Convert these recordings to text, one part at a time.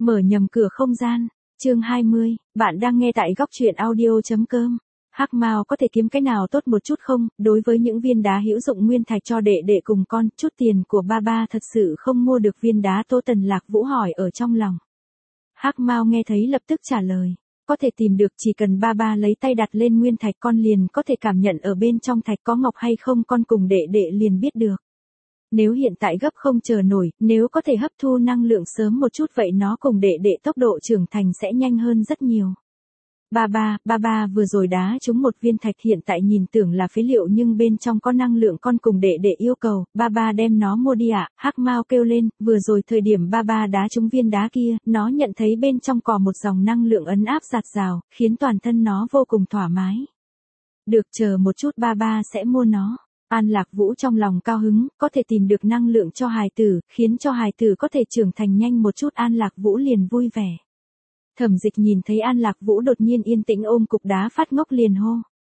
Mở nhầm cửa không gian. Chương 20, bạn đang nghe tại góc truyện audio.com. Hắc Mao có thể kiếm cái nào tốt một chút không? Đối với những viên đá hữu dụng nguyên thạch cho đệ đệ cùng con, chút tiền của ba thật sự không mua được viên đá. Tô Tần Lạc Vũ hỏi ở trong lòng. Hắc Mao nghe thấy lập tức trả lời. Có thể tìm được, chỉ cần ba lấy tay đặt lên nguyên thạch con liền có thể cảm nhận ở bên trong thạch có ngọc hay không, con cùng đệ đệ liền biết được. Nếu hiện tại gấp không chờ nổi, nếu có thể hấp thu năng lượng sớm một chút vậy nó cùng đệ đệ tốc độ trưởng thành sẽ nhanh hơn rất nhiều. Ba vừa rồi đá trúng một viên thạch hiện tại nhìn tưởng là phế liệu nhưng bên trong có năng lượng, con cùng đệ đệ yêu cầu, ba đem nó mua đi ạ. Hắc Mao kêu lên, vừa rồi thời điểm ba đá trúng viên đá kia, nó nhận thấy bên trong có một dòng năng lượng ấm áp dạt dào, khiến toàn thân nó vô cùng thoải mái. Được, chờ một chút ba sẽ mua nó. An Lạc Vũ trong lòng cao hứng, có thể tìm được năng lượng cho hài tử, khiến cho hài tử có thể trưởng thành nhanh một chút, An Lạc Vũ liền vui vẻ. Thẩm Dịch nhìn thấy An Lạc Vũ đột nhiên yên tĩnh ôm cục đá phát ngốc liền hô.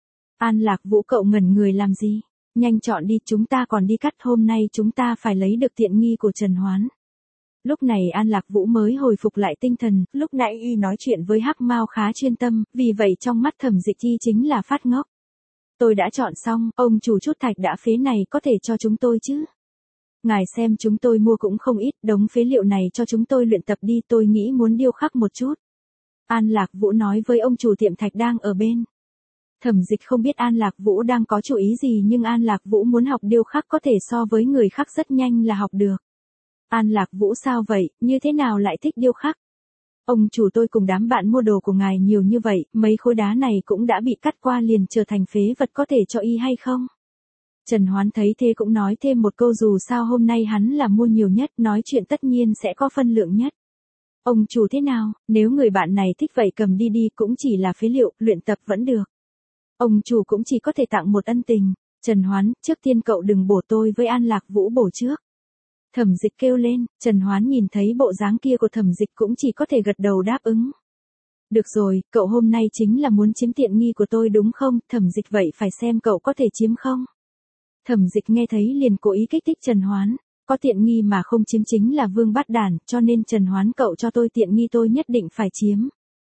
An Lạc Vũ, cậu ngẩn người làm gì? Nhanh chọn đi, chúng ta còn đi cắt, hôm nay chúng ta phải lấy được tiện nghi của Trần Hoán. Lúc này An Lạc Vũ mới hồi phục lại tinh thần, lúc nãy y nói chuyện với Hắc Mao khá chuyên tâm, vì vậy trong mắt Thẩm Dịch y chính là phát ngốc. Tôi đã chọn xong, ông chủ, chút thạch đã phế này có thể cho chúng tôi chứ? Ngài xem, chúng tôi mua cũng không ít, đống phế liệu này cho chúng tôi luyện tập đi, tôi nghĩ muốn điêu khắc một chút. An Lạc Vũ nói với ông chủ tiệm thạch đang ở bên. Thẩm Dịch không biết An Lạc Vũ đang có chủ ý gì nhưng An Lạc Vũ muốn học điêu khắc có thể so với người khác rất nhanh là học được. An Lạc Vũ, sao vậy, như thế nào lại thích điêu khắc? Ông chủ, tôi cùng đám bạn mua đồ của ngài nhiều như vậy, mấy khối đá này cũng đã bị cắt qua liền trở thành phế vật, có thể cho y hay không? Trần Hoán thấy thế cũng nói thêm một câu, dù sao hôm nay hắn là mua nhiều nhất, nói chuyện tất nhiên sẽ có phân lượng nhất. Ông chủ, thế nào, nếu người bạn này thích vậy cầm đi đi, cũng chỉ là phế liệu, luyện tập vẫn được. Ông chủ cũng chỉ có thể tặng một ân tình. Trần Hoán, trước tiên cậu đừng bổ, tôi với An Lạc Vũ bổ trước. Thẩm Dịch kêu lên. Trần Hoán nhìn thấy bộ dáng kia của Thẩm Dịch cũng chỉ có thể gật đầu đáp ứng. Được rồi, cậu hôm nay chính là muốn chiếm tiện nghi của tôi đúng không? Thẩm Dịch, vậy phải xem cậu có thể chiếm không? Thẩm Dịch nghe thấy liền cố ý kích thích Trần Hoán. Có tiện nghi mà không chiếm chính là vương bát đản, cho nên Trần Hoán, cậu cho tôi tiện nghi tôi nhất định phải chiếm.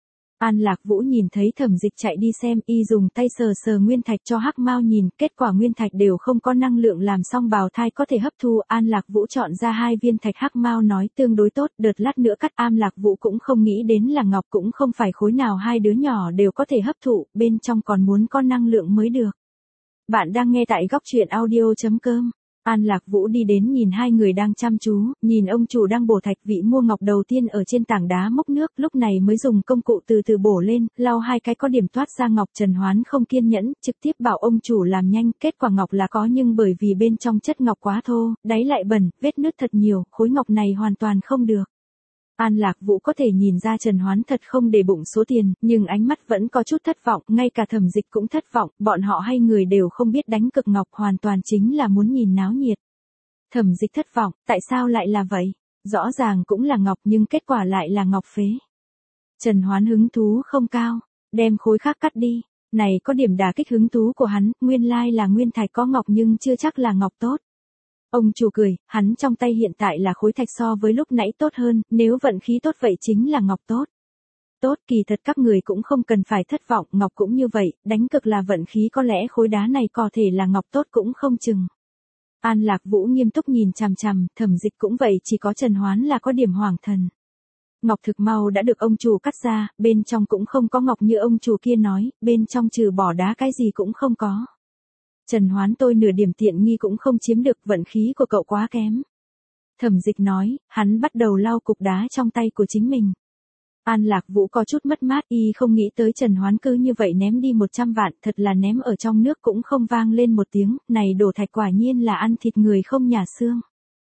An Lạc Vũ nhìn thấy Thẩm Dịch chạy đi xem, y dùng tay sờ nguyên thạch cho Hắc Mao nhìn, kết quả nguyên thạch đều không có năng lượng làm xong bào thai có thể hấp thu. An Lạc Vũ chọn ra 2 viên thạch, Hắc Mao nói tương đối tốt, đợt lát nữa cắt. An Lạc Vũ cũng không nghĩ đến là ngọc, cũng không phải khối nào hai đứa nhỏ đều có thể hấp thụ, bên trong còn muốn có năng lượng mới được. Bạn đang nghe tại góc truyện audio.com. An Lạc Vũ đi đến nhìn hai người đang chăm chú, nhìn ông chủ đang bổ thạch, vị mua ngọc đầu tiên ở trên tảng đá mốc nước, lúc này mới dùng công cụ từ từ bổ lên, lau 2 cái có điểm toát ra ngọc. Trần Hoán không kiên nhẫn, trực tiếp bảo ông chủ làm nhanh, kết quả ngọc là có nhưng bởi vì bên trong chất ngọc quá thô, đáy lại bẩn, vết nứt thật nhiều, khối ngọc này hoàn toàn không được. An Lạc Vũ có thể nhìn ra Trần Hoán thật không để bụng số tiền, nhưng ánh mắt vẫn có chút thất vọng, ngay cả Thẩm Dịch cũng thất vọng, bọn họ hai người đều không biết đánh cực ngọc, hoàn toàn chính là muốn nhìn náo nhiệt. Thẩm Dịch thất vọng, tại sao lại là vậy? Rõ ràng cũng là ngọc nhưng kết quả lại là ngọc phế. Trần Hoán hứng thú không cao, đem khối khác cắt đi, này có điểm đả kích hứng thú của hắn, nguyên lai là nguyên thạch có ngọc nhưng chưa chắc là ngọc tốt. Ông chủ cười, hắn trong tay hiện tại là khối thạch so với lúc nãy tốt hơn, nếu vận khí tốt vậy chính là ngọc tốt. Tốt, kỳ thật các người cũng không cần phải thất vọng, ngọc cũng như vậy, đánh cực là vận khí, có lẽ khối đá này có thể là ngọc tốt cũng không chừng. An Lạc Vũ nghiêm túc nhìn chằm chằm, Thẩm Dịch cũng vậy, chỉ có Trần Hoán là có điểm hoàng thần. Ngọc thực mau đã được ông chủ cắt ra, bên trong cũng không có ngọc như ông chủ kia nói, bên trong trừ bỏ đá cái gì cũng không có. Trần Hoán, tôi nửa điểm tiện nghi cũng không chiếm được, vận khí của cậu quá kém. Thẩm Dịch nói, hắn bắt đầu lau cục đá trong tay của chính mình. An Lạc Vũ có chút mất mát, y không nghĩ tới Trần Hoán cứ như vậy ném đi 100 vạn, thật là ném ở trong nước cũng không vang lên một tiếng, này đổ thạch quả nhiên là ăn thịt người không nhả xương.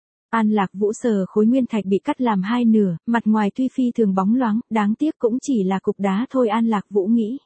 An Lạc Vũ sờ khối nguyên thạch bị cắt làm 2 nửa, mặt ngoài tuy phi thường bóng loáng, đáng tiếc cũng chỉ là cục đá thôi. An Lạc Vũ nghĩ.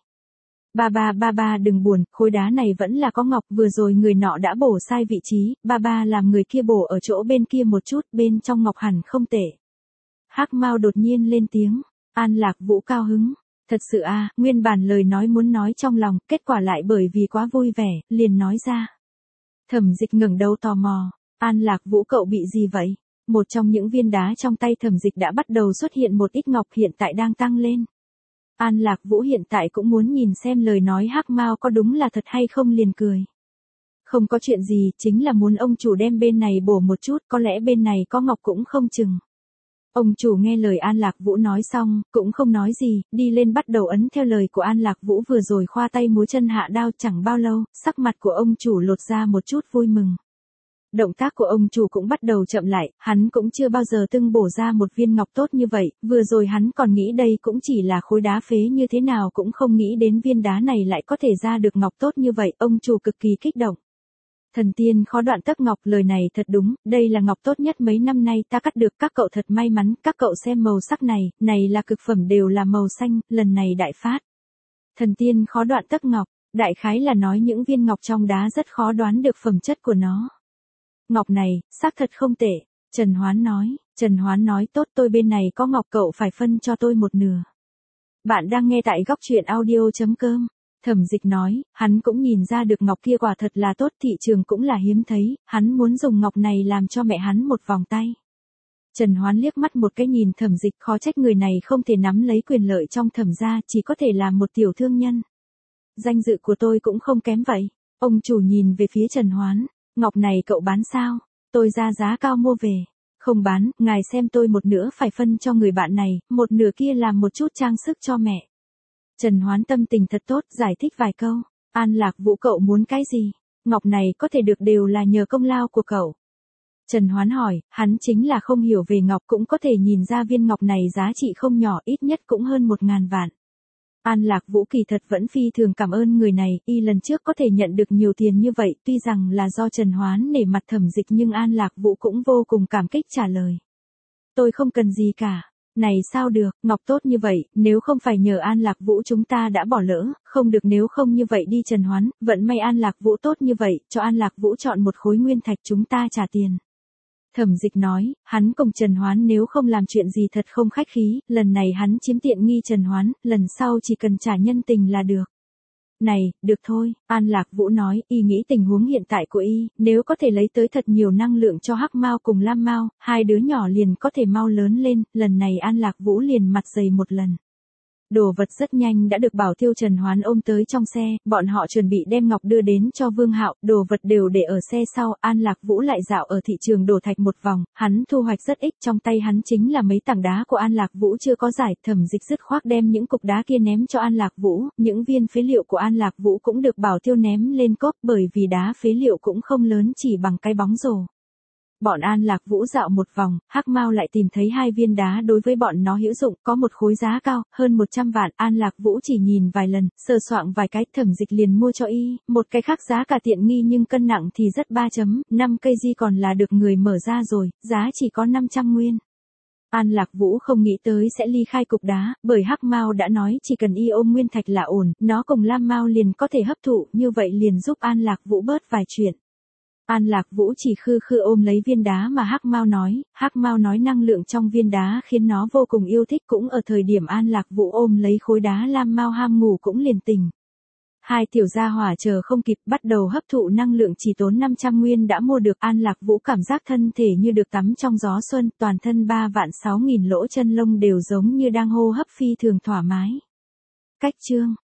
Ba đừng buồn, khối đá này vẫn là có ngọc, vừa rồi người nọ đã bổ sai vị trí, ba làm người kia bổ ở chỗ bên kia một chút, bên trong ngọc hẳn không tệ. Hắc Mao đột nhiên lên tiếng. An Lạc Vũ cao hứng. Thật sự à, nguyên bản lời nói muốn nói trong lòng, kết quả lại bởi vì quá vui vẻ, liền nói ra. Thẩm Dịch ngẩng đầu tò mò. An Lạc Vũ, cậu bị gì vậy? Một trong những viên đá trong tay Thẩm Dịch đã bắt đầu xuất hiện một ít ngọc hiện tại đang tăng lên. An Lạc Vũ hiện tại cũng muốn nhìn xem lời nói Hắc Mao có đúng là thật hay không liền cười. Không có chuyện gì, chính là muốn ông chủ đem bên này bổ một chút, có lẽ bên này có ngọc cũng không chừng. Ông chủ nghe lời An Lạc Vũ nói xong, cũng không nói gì, đi lên bắt đầu ấn theo lời của An Lạc Vũ vừa rồi khoa tay múa chân hạ đao chẳng bao lâu, sắc mặt của ông chủ lột ra một chút vui mừng. Động tác của ông chủ cũng bắt đầu chậm lại, hắn cũng chưa bao giờ từng bổ ra một viên ngọc tốt như vậy, vừa rồi hắn còn nghĩ đây cũng chỉ là khối đá phế như thế nào cũng không nghĩ đến viên đá này lại có thể ra được ngọc tốt như vậy, ông chủ cực kỳ kích động. Thần tiên khó đoạn tấc ngọc, lời này thật đúng, đây là ngọc tốt nhất mấy năm nay ta cắt được, các cậu thật may mắn, các cậu xem màu sắc này là cực phẩm đều là màu xanh, lần này đại phát. Thần tiên khó đoạn tấc ngọc, đại khái là nói những viên ngọc trong đá rất khó đoán được phẩm chất của nó. Ngọc này, xác thật không tệ, Trần Hoán nói tốt, tôi bên này có ngọc, cậu phải phân cho tôi một nửa. Bạn đang nghe tại góc truyện audio.com. Thẩm Dịch nói, hắn cũng nhìn ra được ngọc kia quả thật là tốt, thị trường cũng là hiếm thấy, hắn muốn dùng ngọc này làm cho mẹ hắn một vòng tay. Trần Hoán liếc mắt một cái nhìn Thẩm Dịch, khó trách người này không thể nắm lấy quyền lợi trong Thẩm gia, chỉ có thể làm một tiểu thương nhân. Danh dự của tôi cũng không kém vậy. Ông chủ nhìn về phía Trần Hoán, ngọc này cậu bán sao? Tôi ra giá cao mua về. Không bán, ngài xem tôi một nửa phải phân cho người bạn này, một nửa kia làm một chút trang sức cho mẹ. Trần Hoán tâm tình thật tốt, giải thích vài câu. An Lạc Vũ, cậu muốn cái gì? Ngọc này có thể được đều là nhờ công lao của cậu. Trần Hoán hỏi, hắn chính là không hiểu về ngọc, cũng có thể nhìn ra viên ngọc này giá trị không nhỏ, ít nhất cũng hơn 1.000 vạn. An Lạc Vũ kỳ thật vẫn phi thường cảm ơn người này, y lần trước có thể nhận được nhiều tiền như vậy, tuy rằng là do Trần Hoán nể mặt Thẩm Dịch nhưng An Lạc Vũ cũng vô cùng cảm kích trả lời. Tôi không cần gì cả. Này sao được, ngọc tốt như vậy, nếu không phải nhờ An Lạc Vũ chúng ta đã bỏ lỡ, không được, nếu không như vậy đi Trần Hoán, vận may An Lạc Vũ tốt như vậy, cho An Lạc Vũ chọn một khối nguyên thạch chúng ta trả tiền. Thẩm Dịch nói, hắn cùng Trần Hoán nếu không làm chuyện gì thật không khách khí, lần này hắn chiếm tiện nghi Trần Hoán, lần sau chỉ cần trả nhân tình là được. Này, được thôi, An Lạc Vũ nói, y nghĩ tình huống hiện tại của y, nếu có thể lấy tới thật nhiều năng lượng cho Hắc Mao cùng Lam Mao, hai đứa nhỏ liền có thể mau lớn lên, lần này An Lạc Vũ liền mặt dày một lần. Đồ vật rất nhanh đã được Bảo Tiêu Trần Hoán ôm tới trong xe, bọn họ chuẩn bị đem ngọc đưa đến cho Vương Hạo, đồ vật đều để ở xe sau, An Lạc Vũ lại dạo ở thị trường đổ thạch một vòng, hắn thu hoạch rất ít, trong tay hắn chính là mấy tảng đá của An Lạc Vũ chưa có giải, Thẩm Dịch dứt khoát đem những cục đá kia ném cho An Lạc Vũ, những viên phế liệu của An Lạc Vũ cũng được Bảo Tiêu ném lên cốp, bởi vì đá phế liệu cũng không lớn, chỉ bằng cái bóng rổ. Bọn An Lạc Vũ dạo một vòng, Hắc Mao lại tìm thấy hai viên đá đối với bọn nó hữu dụng, có một khối giá cao, hơn 100 vạn, An Lạc Vũ chỉ nhìn vài lần, sờ soạng vài cái, Thẩm Dịch liền mua cho y, một cái khác giá cả tiện nghi nhưng cân nặng thì rất 3.5 cây di còn là được người mở ra rồi, giá chỉ có 500 nguyên. An Lạc Vũ không nghĩ tới sẽ ly khai cục đá, bởi Hắc Mao đã nói chỉ cần y ôm nguyên thạch là ổn, nó cùng Lam Mao liền có thể hấp thụ, như vậy liền giúp An Lạc Vũ bớt vài chuyện. An Lạc Vũ chỉ khư khư ôm lấy viên đá mà Hắc Mao nói năng lượng trong viên đá khiến nó vô cùng yêu thích, cũng ở thời điểm An Lạc Vũ ôm lấy khối đá, Lam Mao ham ngủ cũng liền tỉnh. Hai tiểu gia hỏa chờ không kịp bắt đầu hấp thụ năng lượng, chỉ tốn 500 nguyên đã mua được. An Lạc Vũ cảm giác thân thể như được tắm trong gió xuân, toàn thân 3.600.000 lỗ chân lông đều giống như đang hô hấp phi thường thoải mái. Cách chương